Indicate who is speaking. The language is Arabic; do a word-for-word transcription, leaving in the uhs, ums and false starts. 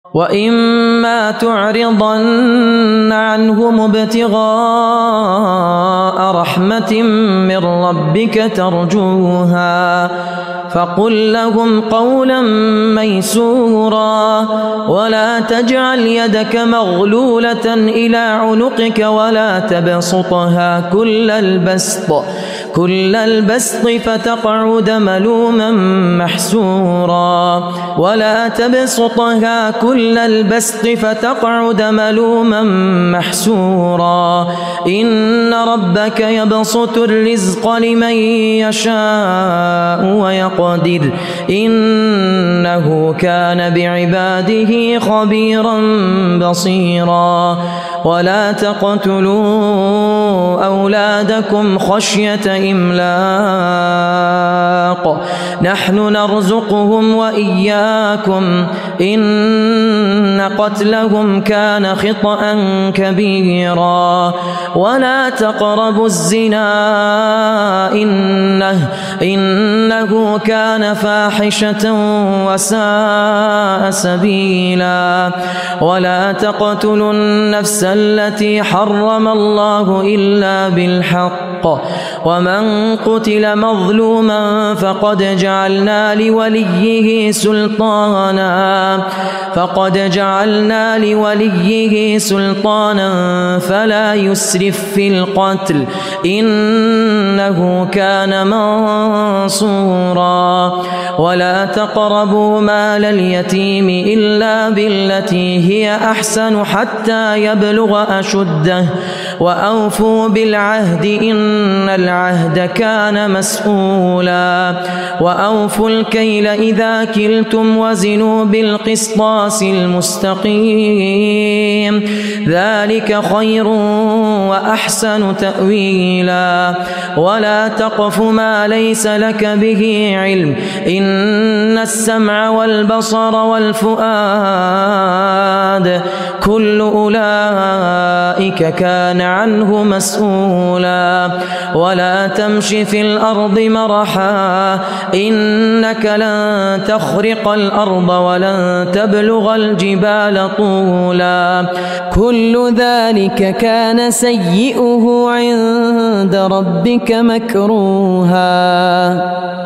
Speaker 1: وَإِمَّا تُعْرِضَنَّ عَنْهُمُ ابْتِغَاءَ رَحْمَةٍ مِّن رَّبِّكَ تَرْجُوهَا فَقُل لَّهُمْ قَوْلًا مَّيْسُورًا وَلَا تَجْعَلْ يَدَكَ مَغْلُولَةً إِلَىٰ عُنُقِكَ وَلَا تَبْسُطْهَا كُلَّ الْبَسْطِ كُلَّ الْبَسْطِ فَتَقْعُدَ مَلُومًا مَّحْسُورًا وَلَا تَبْسُطْهَا كُلَّ الْبَسْطِ فَتَقْعُدَ مَلُومًا مَّحْسُورًا إِنَّ رَبَّكَ يَبْسُطُ الرِّزْقَ لِمَن يَشَاءُ وَيَقْدِرُ إِنَّهُ كَانَ بِعِبَادِهِ خَبِيرًا بَصِيرًا وَلَا تَقْتُلُوا أَوْلَادَكُمْ خَشْيَةَ إِمْلَاقٍ نَّحْنُ نَرْزُقُهُمْ وَإِيَّاكُمْ إِنَّ قَتْلَهُمْ كَانَ خِطْئًا كَبِيرًا وَلَا تَقْرَبُوا الزِّنَا إِنَّهُ إِنَّهُ كَانَ فَاحِشَةً وَسَاءَ سَبِيلًا وَلَا تَقْتُلُوا النَّفْسَ الَّتِي حَرَّمَ اللَّهُ إِلَّا بِالْحَقِّ وَمَن قُتِلَ مَظْلُومًا فَقَدْ جَعَلْنَا لِوَلِيِّهِ سُلْطَانًا فَقَدْ جَعَلْنَا لِوَلِيِّهِ سُلْطَانًا فَلَا يُسْرِف فِّي الْقَتْلِ إِنَّهُ كَانَ مَنصُورًا وَلَا تَقْرَبُوا مَالَ الْيَتِيمِ إِلَّا بِالَّتِي هِيَ أَحْسَنُ حَتَّىٰ يَبْلُغَ أَشُدَّهُ وَأَوْفُوا بِالْعَهْدِ إِنَّ الْعَهْدَ كَانَ مَسْئُولًا وَأَوْفُوا الْكَيْلَ إِذَا كِلْتُمْ وَزِنُوا بِالْقِسْطَاسِ الْمُسْتَقِيمِ ذَٰلِكَ خَيْرٌ وَأَحْسَنُ تَأْوِيلًا وَلَا تَقْفُ مَا لَيْسَ لَكَ بِهِ عِلْمٌ إِنَّ السَّمْعَ وَالْبَصَرَ وَالْفُؤَادَ كُلُّ أُولَٰئِكَ كَانَ عَنْهُ مَسْئُولًا وَلَا تَمْشِ فِي الْأَرْضِ مَرَحًا إِنَّكَ لَن تَخْرِقَ الْأَرْضَ وَلَن تَبْلُغَ الْجِبَالَ طُولًا كُلُّ ذَٰلِكَ كَانَ سَيِّئُهُ عِندَ رَبِّكَ مَكْرُوهًا